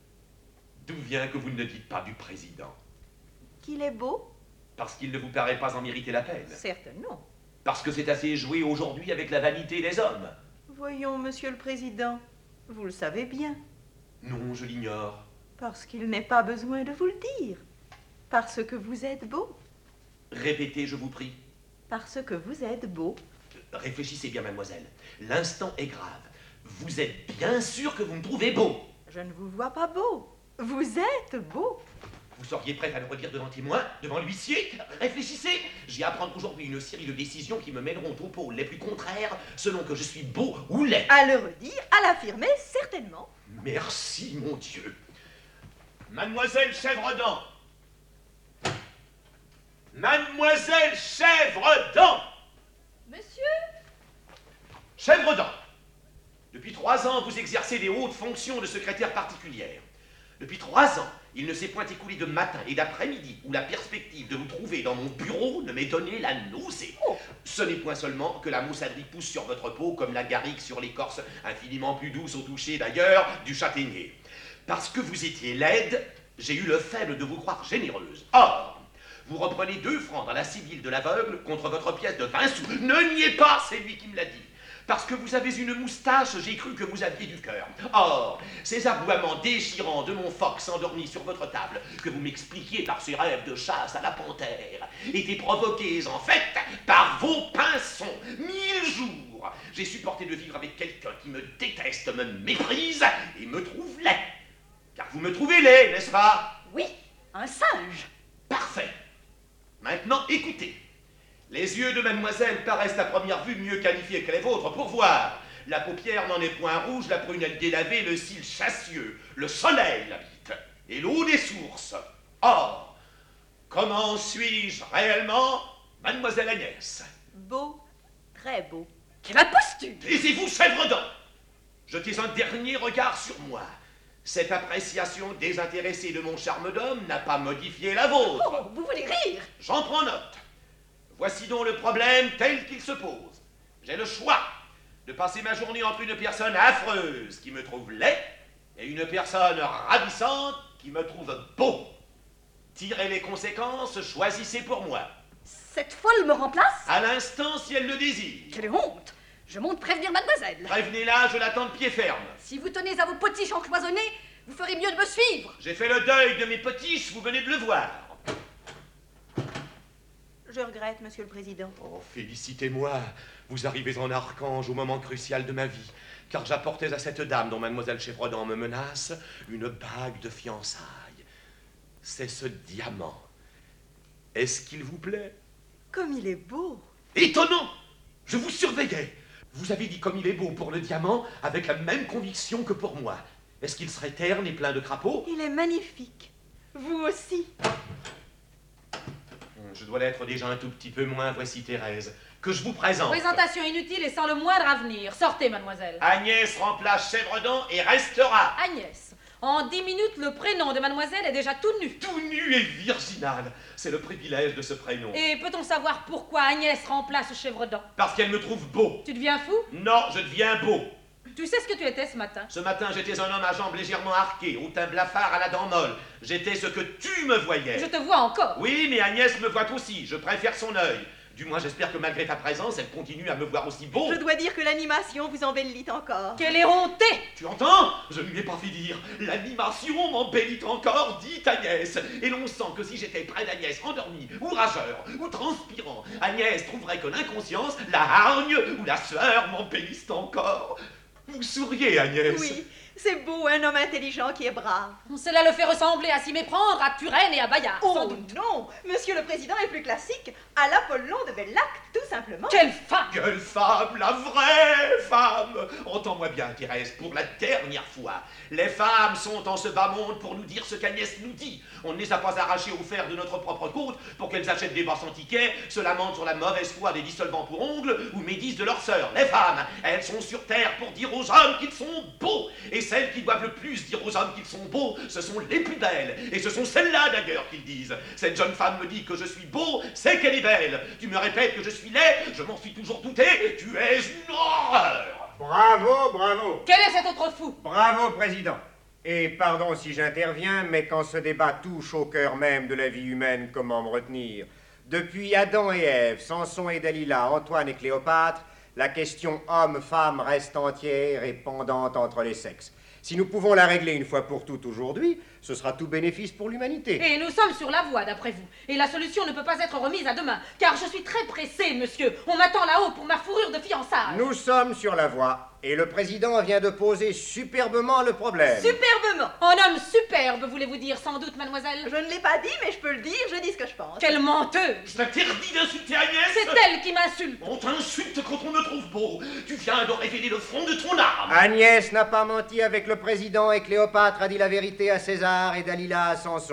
D'où vient que vous ne dites pas du président? Qu'il est beau? Parce qu'il ne vous paraît pas en mériter la peine. Certes non. Parce que c'est assez joué aujourd'hui avec la vanité des hommes. Voyons, monsieur le président, vous le savez bien. Non, je l'ignore. Parce qu'il n'est pas besoin de vous le dire. Parce que vous êtes beau. Répétez, je vous prie. Parce que vous êtes beau. Réfléchissez bien, mademoiselle. L'instant est grave. Vous êtes bien sûr que vous me trouvez beau. Je ne vous vois pas beau. Vous êtes beau. Vous seriez prête à le redire devant témoin, devant l'huissier? Réfléchissez. J'ai à prendre aujourd'hui une série de décisions qui me mèneront aux pôles les plus contraires, selon que je suis beau ou laid. À le redire, à l'affirmer, certainement. Merci, mon Dieu. Mademoiselle Chèvredent. Mademoiselle Chèvredent. Monsieur? Chèvredent, depuis trois ans, vous exercez les hautes fonctions de secrétaire particulière. Depuis trois ans, il ne s'est point écoulé de matin et d'après-midi où la perspective de vous trouver dans mon bureau ne m'ait donné la nausée. Oh. Ce n'est point seulement que la moussaderie pousse sur votre peau comme la garrigue sur l'écorce, infiniment plus douce au toucher d'ailleurs, du châtaignier. Parce que vous étiez laide, j'ai eu le faible de vous croire généreuse. Or, vous reprenez deux francs dans la Sibylle de l'aveugle contre votre pièce de vingt sous. Ne niez pas, c'est lui qui me l'a dit. Parce que vous avez une moustache, j'ai cru que vous aviez du cœur. Or, ces aboiements déchirants de mon fox endormi sur votre table, que vous m'expliquiez par ces rêves de chasse à la panthère, étaient provoqués en fait par vos pinsons. Mille jours, j'ai supporté de vivre avec quelqu'un qui me déteste, me méprise et me trouve laid. Car vous me trouvez laid, n'est-ce pas? Oui, un singe. Parfait. Maintenant, écoutez. Les yeux de mademoiselle paraissent à première vue mieux qualifiés que les vôtres pour voir. La paupière n'en est point rouge, la prunelle délavée, le cil chassieux, le soleil l'habite, et l'eau des sources. Or, comment suis-je réellement, mademoiselle Agnès? Beau, très beau. Quelle imposture! Taisez-vous, Chèvredent! Jetez un dernier regard sur moi. Cette appréciation désintéressée de mon charme d'homme n'a pas modifié la vôtre. Oh, vous voulez rire? J'en prends note. Voici donc le problème tel qu'il se pose. J'ai le choix de passer ma journée entre une personne affreuse qui me trouve laid et une personne ravissante qui me trouve beau. Tirez les conséquences, choisissez pour moi. Cette folle me remplace? À l'instant, si elle le désire. Quelle honte! Je monte prévenir mademoiselle. Prévenez-la, je l'attends de pied ferme. Si vous tenez à vos potiches encloisonnés, vous ferez mieux de me suivre. J'ai fait le deuil de mes potiches, vous venez de le voir. Je regrette, Monsieur le Président. Oh, félicitez-moi. Vous arrivez en archange au moment crucial de ma vie, car j'apportais à cette dame dont mademoiselle Chèvredent me menace une bague de fiançailles. C'est ce diamant. Est-ce qu'il vous plaît? Comme il est beau. Étonnant! Je vous surveillais. Vous avez dit comme il est beau pour le diamant avec la même conviction que pour moi. Est-ce qu'il serait terne et plein de crapauds? Il est magnifique. Vous aussi. Je dois l'être déjà un tout petit peu moins, voici Thérèse, que je vous présente. Présentation inutile et sans le moindre avenir. Sortez, mademoiselle. Agnès remplace Chèvredent et restera. Agnès, en dix minutes, le prénom de mademoiselle est déjà tout nu. Tout nu et virginal. C'est le privilège de ce prénom. Et peut-on savoir pourquoi Agnès remplace Chèvredent? Parce qu'elle me trouve beau. Tu deviens fou? Non, je deviens beau. Tu sais ce que tu étais ce matin? Ce matin, j'étais un homme à jambes légèrement arquées, au teint blafard à la dent molle. J'étais ce que tu me voyais. Je te vois encore. Oui, mais Agnès me voit aussi. Je préfère son œil. Du moins, j'espère que malgré ta présence, elle continue à me voir aussi beau. Je dois dire que l'animation vous embellit encore. Quelle éhontée! Tu entends? Je ne lui ai pas fait dire. L'animation m'embellit encore, dit Agnès. Et l'on sent que si j'étais près d'Agnès, endormi, ou rageur, ou transpirant, Agnès trouverait que l'inconscience, la hargne ou la sueur m'embellissent encore. Vous souriez, Agnès? Oui, c'est beau, un homme intelligent qui est brave. Cela le fait ressembler à s'y méprendre à Turenne et à Bayard, oh, sans doute. Non, Monsieur le Président est plus classique, à l'Apollon de Bellac, tout simplement. Quelle femme! Quelle femme, la vraie femme! Entends-moi bien, Thérèse, pour la dernière fois. Les femmes sont en ce bas monde pour nous dire ce qu'Agnès nous dit. On ne les a pas arrachées au fer de notre propre côte pour qu'elles achètent des bas en tickets, se lamentent sur la mauvaise foi des dissolvants pour ongles ou médisent de leurs sœurs. Les femmes, elles sont sur terre pour dire aux hommes qu'ils sont beaux. Et celles qui doivent le plus dire aux hommes qu'ils sont beaux, ce sont les plus belles. Et ce sont celles-là d'ailleurs qu'ils disent. Cette jeune femme me dit que je suis beau, c'est qu'elle est belle. Tu me répètes que je suis laid, je m'en suis toujours douté. Tu es une horreur. Bravo, bravo. Quel est cet autre fou? Bravo, Président. Et pardon si j'interviens, mais quand ce débat touche au cœur même de la vie humaine, comment me retenir? Depuis Adam et Ève, Samson et Dalila, Antoine et Cléopâtre, la question homme-femme reste entière et pendante entre les sexes. Si nous pouvons la régler une fois pour toutes aujourd'hui, ce sera tout bénéfice pour l'humanité. Et nous sommes sur la voie, d'après vous. Et la solution ne peut pas être remise à demain, car je suis très pressé, monsieur. On m'attend là-haut pour ma fourrure de fiançailles. Nous sommes sur la voie, et le président vient de poser superbement le problème. Superbement. Un homme superbe, voulez-vous dire, sans doute, mademoiselle? Je ne l'ai pas dit, mais je peux le dire, je dis ce que je pense. Quelle menteuse! Je t'interdis d'insulter Agnès. C'est elle qui m'insulte. On t'insulte quand on me trouve beau. Tu viens de révéler le fond de ton âme. Agnès n'a pas menti avec le président et Cléopâtre a dit la vérité à César et Dalila à Samson.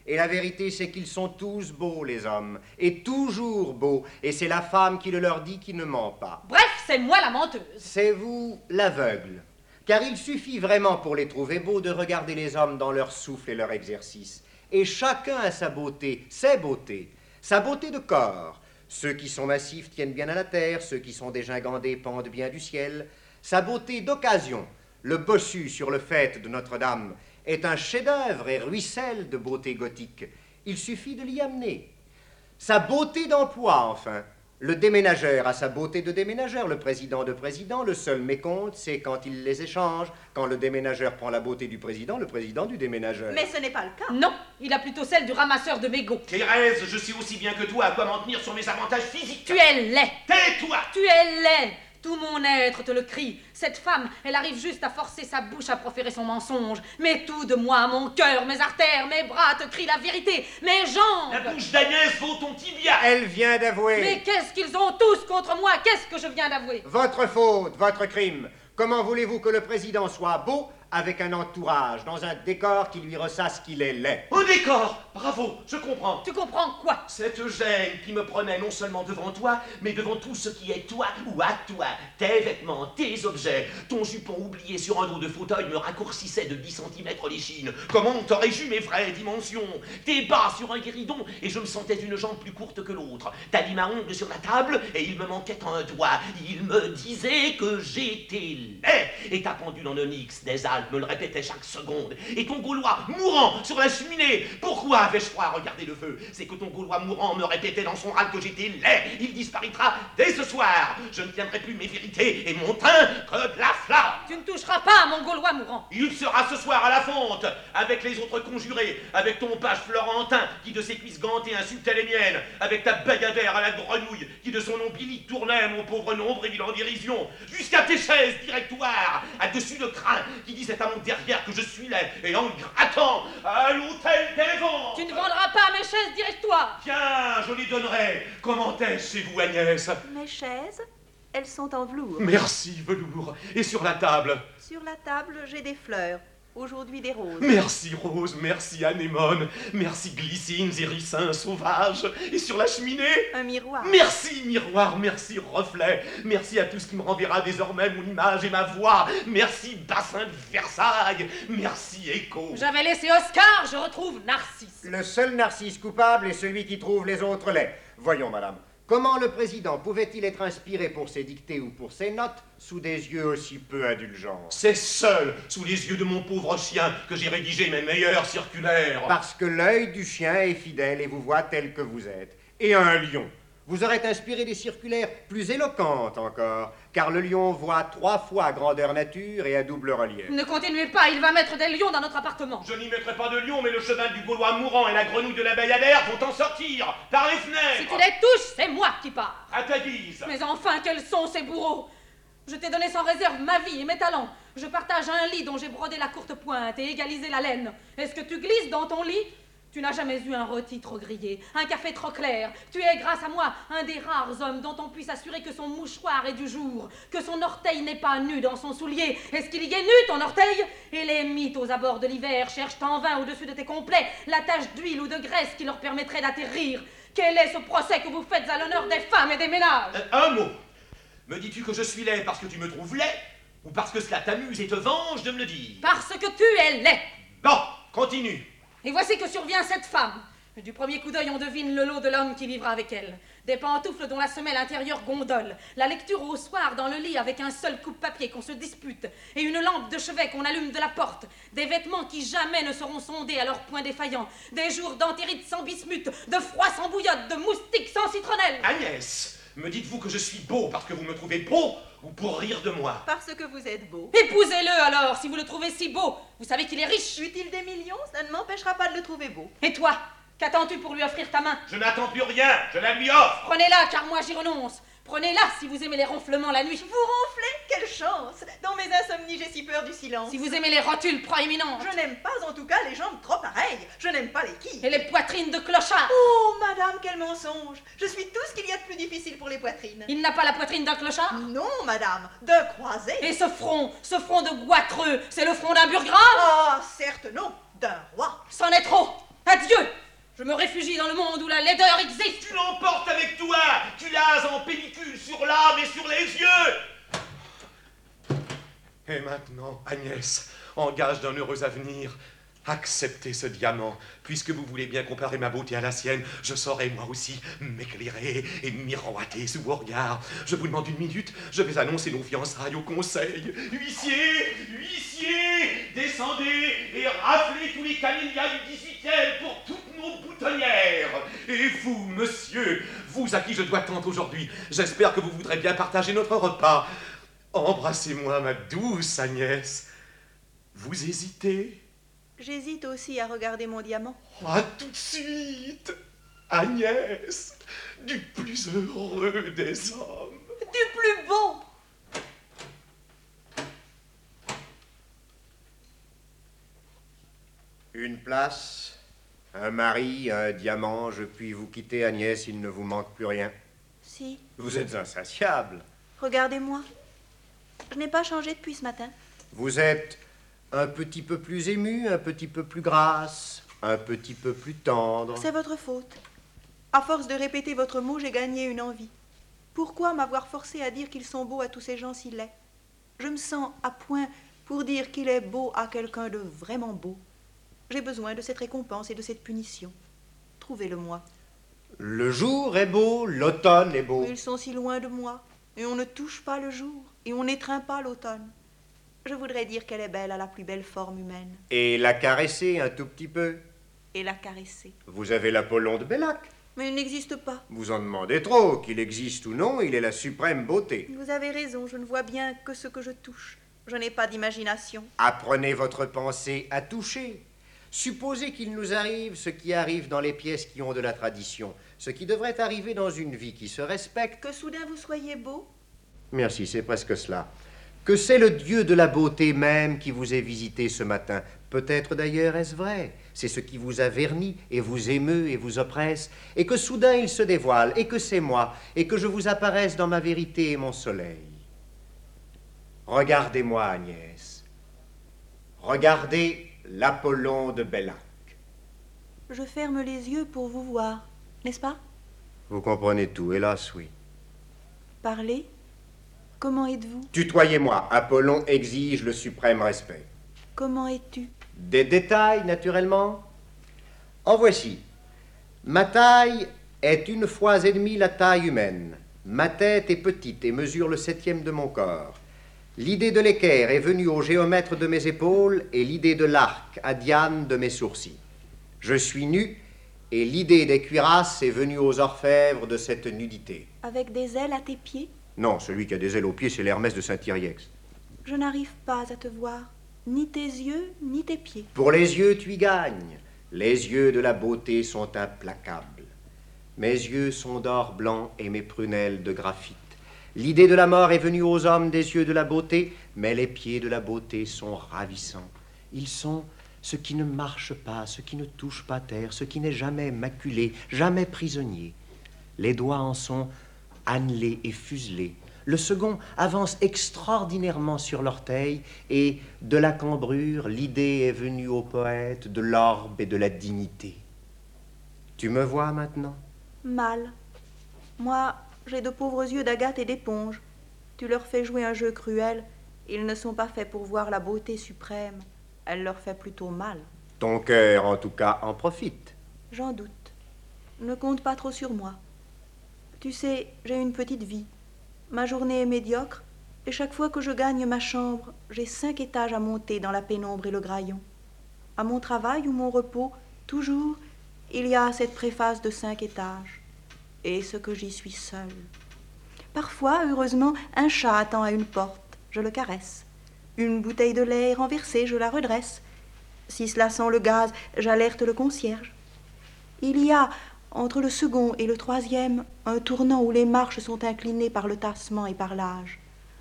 Et la vérité, c'est qu'ils sont tous beaux, les hommes, et toujours beaux, et c'est la femme qui le leur dit qui ne ment pas. Bref, c'est moi la menteuse. C'est vous l'aveugle. Car il suffit vraiment pour les trouver beaux de regarder les hommes dans leur souffle et leur exercice. Et chacun a sa beauté, ses beautés, sa beauté de corps. Ceux qui sont massifs tiennent bien à la terre, ceux qui sont dégingandés pendent bien du ciel. Sa beauté d'occasion, le bossu sur le faîte de Notre-Dame, est un chef-d'œuvre et ruisselle de beauté gothique. Il suffit de l'y amener. Sa beauté d'emploi, enfin. Le déménageur a sa beauté de déménageur, le président de président. Le seul mécompte, c'est quand il les échange. Quand le déménageur prend la beauté du président, le président du déménageur. Mais ce n'est pas le cas. Non, il a plutôt celle du ramasseur de mégots. Thérèse, je sais aussi bien que toi à quoi m'en tenir sur mes avantages physiques. Tu es laid. Tais-toi. Tu es laid. Tout mon être te le crie. Cette femme, elle arrive juste à forcer sa bouche à proférer son mensonge. Mais tout de moi, mon cœur, mes artères, mes bras te crient la vérité. Mes jambes. La bouche d'Agnès vaut ton tibia. Elle vient d'avouer. Mais qu'est-ce qu'ils ont tous contre moi? Qu'est-ce que je viens d'avouer? Votre faute, votre crime. Comment voulez-vous que le président soit beau avec un entourage, dans un décor qui lui ressasse qu'il est laid? Au décor. Bravo, je comprends. Tu comprends quoi? Cette gêne qui me prenait non seulement devant toi, mais devant tout ce qui est toi ou à toi. Tes vêtements, tes objets. Ton jupon oublié sur un dos de fauteuil me raccourcissait de dix centimètres l'échine. Comment t'aurais-je eu mes vraies dimensions? Tes bas sur un guéridon, et je me sentais une jambe plus courte que l'autre. Ta lime à ongles sur la table, et il me manquait un doigt. Il me disait que j'étais laid. Et ta pendule en onyx des Alpes me le répétait chaque seconde. Et ton Gaulois mourant sur la cheminée. Pourquoi avais-je froid à regarder le feu? C'est que ton Gaulois mourant me répétait dans son râle que j'étais laid. Il disparaîtra dès ce soir. Je ne tiendrai plus mes vérités et mon teint que de la flamme. Tu ne toucheras pas à mon Gaulois mourant. Il sera ce soir à la fonte, avec les autres conjurés, avec ton page Florentin qui de ses cuisses gantées insultait les miennes, avec ta bayadère à la grenouille qui de son ombilic tournait mon pauvre nombril en dérision, jusqu'à tes chaises directoires, à dessus de crin qui disait à mon derrière que je suis laid, et en grattant à l'hôtel des vents. Tu ne vendras pas mes chaises directoires. Tiens, je les donnerai. Comment est-ce chez vous, Agnès? Mes chaises, elles sont en velours. Merci, velours. Et sur la table? Sur la table, j'ai des fleurs. Aujourd'hui des roses. Merci Rose, merci Anémone, merci Glycines et ricins sauvages. Et sur la cheminée? Un miroir. Merci miroir, merci reflet, merci à tout ce qui me renverra désormais mon image et ma voix. Merci bassin de Versailles, merci écho. J'avais laissé Oscar, je retrouve Narcisse. Le seul Narcisse coupable est celui qui trouve les autres laids. Voyons, madame. Comment le président pouvait-il être inspiré pour ses dictées ou pour ses notes sous des yeux aussi peu indulgents? C'est seul, sous les yeux de mon pauvre chien, que j'ai rédigé mes meilleurs circulaires. Parce que l'œil du chien est fidèle et vous voit tel que vous êtes. Et un lion vous aurait inspiré des circulaires plus éloquentes encore, car le lion voit trois fois grandeur nature et à double relief. Ne continuez pas, il va mettre des lions dans notre appartement. Je n'y mettrai pas de lion, mais le cheval du Gaulois mourant et la grenouille de la bayadère vont en sortir, par les fenêtres. Si tu les touches, c'est moi qui pars. À ta guise. Mais enfin, quels sont ces bourreaux? Je t'ai donné sans réserve ma vie et mes talents. Je partage un lit dont j'ai brodé la courte pointe et égalisé la laine. Est-ce que tu glisses dans ton lit? Tu n'as jamais eu un rôti trop grillé, un café trop clair. Tu es, grâce à moi, un des rares hommes dont on puisse assurer que son mouchoir est du jour, que son orteil n'est pas nu dans son soulier. Est-ce qu'il y est nu, ton orteil? Et les mythes aux abords de l'hiver cherchent en vain au-dessus de tes complets la tache d'huile ou de graisse qui leur permettrait d'atterrir. Quel est ce procès que vous faites à l'honneur des femmes et des ménages? euh, Un mot. Me dis-tu que je suis laid parce que tu me trouves laid, ou parce que cela t'amuse et te venge de me le dire? Parce que tu es laid. Bon, continue. Et voici que survient cette femme. Du premier coup d'œil, on devine le lot de l'homme qui vivra avec elle. Des pantoufles dont la semelle intérieure gondole, la lecture au soir dans le lit avec un seul coupe-papier qu'on se dispute, et une lampe de chevet qu'on allume de la porte, des vêtements qui jamais ne seront sondés à leur point défaillant, des jours d'entérite sans bismuth, de froid sans bouillotte, de moustiques sans citronnelle. Agnès, me dites-vous que je suis beau parce que vous me trouvez beau, ou pour rire de moi? Parce que vous êtes beau. Épousez-le alors, si vous le trouvez si beau. Vous savez qu'il est riche. Eut-il des millions, ça ne m'empêchera pas de le trouver beau. Et toi, qu'attends-tu pour lui offrir ta main? Je n'attends plus rien, je la lui offre. Prenez-la, car moi j'y renonce. Prenez-la si vous aimez les ronflements la nuit. Vous ronflez? Quelle chance! Dans mes insomnies, j'ai si peur du silence. Si vous aimez les rotules proéminentes. Je n'aime pas en tout cas les jambes trop pareilles. Je n'aime pas les quilles. Et les poitrines de clochard. Oh, madame, quel mensonge! Je suis tout ce qu'il y a de plus difficile pour les poitrines. Il n'a pas la poitrine d'un clochard? Non, madame, d'un croisé. Et ce front, ce front de goitreux, c'est le front d'un burgrave? Ah, certes non, d'un roi. C'en est trop. Adieu. Agnès, en gage d'un heureux avenir, acceptez ce diamant. Puisque vous voulez bien comparer ma beauté à la sienne, je saurai moi aussi m'éclairer et miroiter sous vos regards. Je vous demande une minute, je vais annoncer nos fiançailles au conseil. Huissier, huissier, descendez et raflez tous les camélias du dix-huitième pour toutes nos boutonnières. Et vous, monsieur, vous à qui je dois tant aujourd'hui, j'espère que vous voudrez bien partager notre repas. Embrassez-moi, ma douce Agnès. Vous hésitez? J'hésite aussi à regarder mon diamant. Ah, tout de suite, Agnès, du plus heureux des hommes. Du plus beau. Une place, un mari, un diamant, je puis vous quitter, Agnès, il ne vous manque plus rien. Si. Vous êtes insatiable. Regardez-moi. Je n'ai pas changé depuis ce matin. Vous êtes un petit peu plus ému, un petit peu plus grasse, un petit peu plus tendre. C'est votre faute. À force de répéter votre mot, j'ai gagné une envie. Pourquoi m'avoir forcé à dire qu'ils sont beaux à tous ces gens si laids? Je me sens à point pour dire qu'il est beau à quelqu'un de vraiment beau. J'ai besoin de cette récompense et de cette punition. Trouvez-le-moi. Le jour est beau, l'automne est beau. Ils sont si loin de moi, et on ne touche pas le jour, et on n'étreint pas l'automne. Je voudrais dire qu'elle est belle à la plus belle forme humaine. Et la caresser un tout petit peu. Et la caresser. Vous avez l'Apollon de Bellac. Mais il n'existe pas. Vous en demandez trop, qu'il existe ou non, il est la suprême beauté. Vous avez raison, je ne vois bien que ce que je touche. Je n'ai pas d'imagination. Apprenez votre pensée à toucher. Supposez qu'il nous arrive ce qui arrive dans les pièces qui ont de la tradition, ce qui devrait arriver dans une vie qui se respecte. Que soudain vous soyez beau? Merci, c'est presque cela. Que c'est le Dieu de la beauté même qui vous est visité ce matin. Peut-être d'ailleurs est-ce vrai. C'est ce qui vous a verni et vous émeut et vous oppresse, et que soudain il se dévoile, et que c'est moi, et que je vous apparaisse dans ma vérité et mon soleil. Regardez-moi, Agnès. Regardez l'Apollon de Bellac. Je ferme les yeux pour vous voir, n'est-ce pas? Vous comprenez tout, hélas, oui. Parlez. Comment êtes-vous? Tutoyez-moi. Apollon exige le suprême respect. Comment es-tu? Des détails, naturellement. En voici. Ma taille est une fois et demie la taille humaine. Ma tête est petite et mesure le septième de mon corps. L'idée de l'équerre est venue au géomètre de mes épaules et l'idée de l'arc à Diane de mes sourcils. Je suis nu et l'idée des cuirasses est venue aux orfèvres de cette nudité. Avec des ailes à tes pieds? Non, celui qui a des ailes aux pieds, c'est l'Hermès de Saint-Iriex. Je n'arrive pas à te voir, ni tes yeux, ni tes pieds. Pour les yeux, tu y gagnes. Les yeux de la beauté sont implacables. Mes yeux sont d'or blanc et mes prunelles de graphite. L'idée de la mort est venue aux hommes des yeux de la beauté, mais les pieds de la beauté sont ravissants. Ils sont ce qui ne marche pas, ce qui ne touche pas terre, ce qui n'est jamais maculé, jamais prisonnier. Les doigts en sont annelés et fuselés. Le second avance extraordinairement sur l'orteil, et de la cambrure, l'idée est venue au poète de l'orbe et de la dignité. Tu me vois maintenant? Mal. Moi, j'ai de pauvres yeux d'agate et d'éponge. Tu leur fais jouer un jeu cruel. Ils ne sont pas faits pour voir la beauté suprême. Elle leur fait plutôt mal. Ton cœur, en tout cas, en profite. J'en doute. Ne compte pas trop sur moi. Tu sais, j'ai une petite vie. Ma journée est médiocre, et chaque fois que je gagne ma chambre, j'ai cinq étages à monter dans la pénombre et le graillon. À mon travail ou mon repos, toujours, il y a cette préface de cinq étages. Et ce que j'y suis seule. Parfois, heureusement, un chat attend à une porte. Je le caresse. Une bouteille de lait est renversée, je la redresse. Si cela sent le gaz, j'alerte le concierge. Il y a, entre le second et le troisième, un tournant où les marches sont inclinées par le tassement et par l'âge.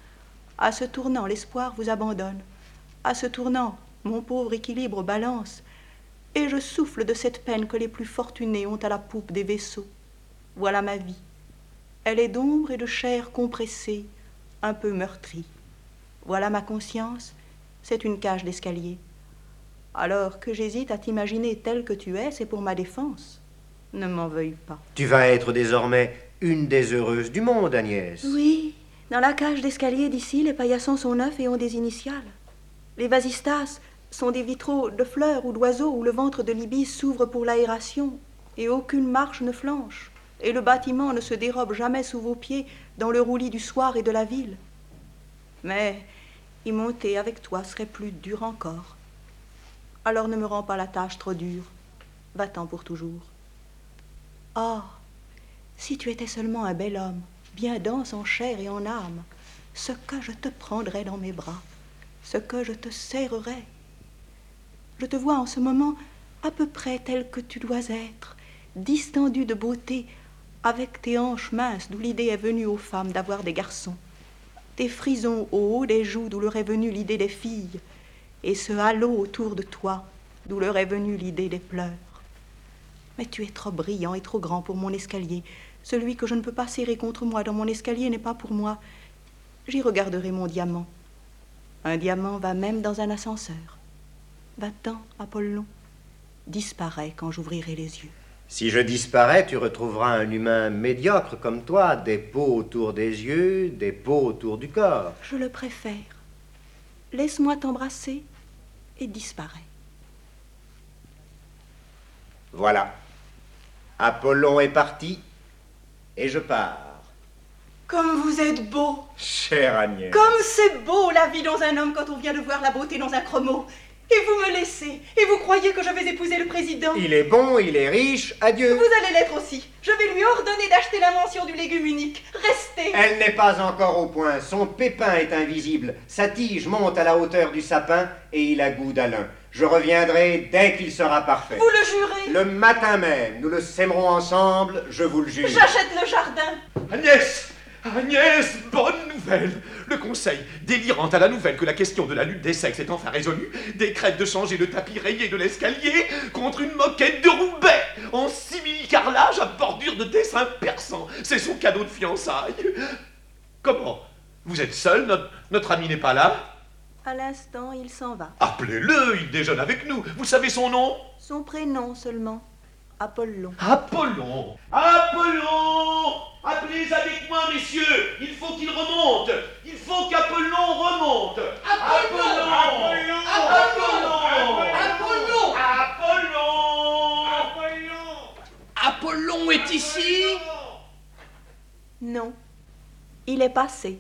À ce tournant, l'espoir vous abandonne. À ce tournant, mon pauvre équilibre balance, et je souffle de cette peine que les plus fortunés ont à la poupe des vaisseaux. Voilà ma vie. Elle est d'ombre et de chair compressée, un peu meurtrie. Voilà ma conscience, c'est une cage d'escalier. Alors que j'hésite à t'imaginer telle que tu es, c'est pour ma défense. Ne m'en veuille pas. Tu vas être désormais une des heureuses du monde, Agnès. Oui, dans la cage d'escalier d'ici, les paillassons sont neufs et ont des initiales. Les vasistas sont des vitraux de fleurs ou d'oiseaux où le ventre de l'ibis s'ouvre pour l'aération, et aucune marche ne flanche, et le bâtiment ne se dérobe jamais sous vos pieds dans le roulis du soir et de la ville. Mais y monter avec toi serait plus dur encore. Alors ne me rends pas la tâche trop dure. Va-t'en pour toujours. Ah, si tu étais seulement un bel homme, bien dense en chair et en âme, ce que je te prendrais dans mes bras, ce que je te serrerais. Je te vois en ce moment à peu près tel que tu dois être, distendu de beauté, avec tes hanches minces d'où l'idée est venue aux femmes d'avoir des garçons, tes frisons au haut des joues d'où leur est venue l'idée des filles, et ce halo autour de toi d'où leur est venue l'idée des pleurs. Mais tu es trop brillant et trop grand pour mon escalier. Celui que je ne peux pas serrer contre moi dans mon escalier n'est pas pour moi. J'y regarderai mon diamant. Un diamant va même dans un ascenseur. Va-t'en, Apollon. Disparais quand j'ouvrirai les yeux. Si je disparais, tu retrouveras un humain médiocre comme toi, des peaux autour des yeux, des peaux autour du corps. Je le préfère. Laisse-moi t'embrasser et disparais. Voilà. Apollon est parti et je pars. Comme vous êtes beau. Chère Agnès. Comme c'est beau la vie dans un homme quand on vient de voir la beauté dans un chromo. Et vous me laissez, et vous croyez que je vais épouser le président. Il est bon, il est riche, adieu. Vous allez l'être aussi. Je vais lui ordonner d'acheter l'invention du légume unique. Restez. Elle n'est pas encore au point. Son pépin est invisible. Sa tige monte à la hauteur du sapin et il a goût d'Alain. Je reviendrai dès qu'il sera parfait. Vous le jurez? Le matin même, nous le sèmerons ensemble, je vous le jure. J'achète le jardin. Agnès! Agnès, bonne nouvelle! Le conseil, délirant à la nouvelle que la question de la lutte des sexes est enfin résolue, décrète de changer le tapis rayé de l'escalier contre une moquette de Roubaix en simili-carrelage à bordure de dessins persans. C'est son cadeau de fiançailles. Comment? Vous êtes seul? Notre, notre ami n'est pas là? À l'instant, il s'en va. Appelez-le, il déjeune avec nous. Vous savez son nom? Son prénom seulement. Apollon. Apollon! Apollon! Appelez avec moi, messieurs! Il faut qu'il remonte! Il faut qu'Apollon remonte! Apollon! Apollon! Apollon! Apollon! Apollon! Apollon est ici? Non. Il est passé.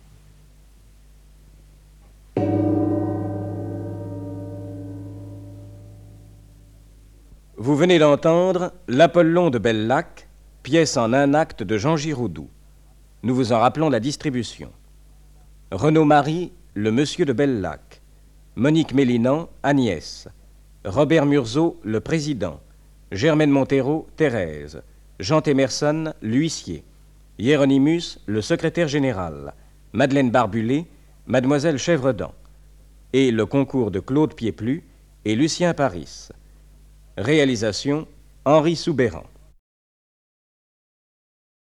Vous venez d'entendre L'Apollon de Bellac, pièce en un acte de Jean Giraudoux. Nous vous en rappelons la distribution. Renaud Marie, le Monsieur de Bellac. Monique Mélinan, Agnès. Robert Murzot, le Président. Germaine Montero, Thérèse. Jean Temerson, l'Huissier. Hieronymus, le Secrétaire Général. Madeleine Barbulé, Mademoiselle Chèvredent. Et le concours de Claude Piéplu et Lucien Paris. Réalisation, Henri Soubéran.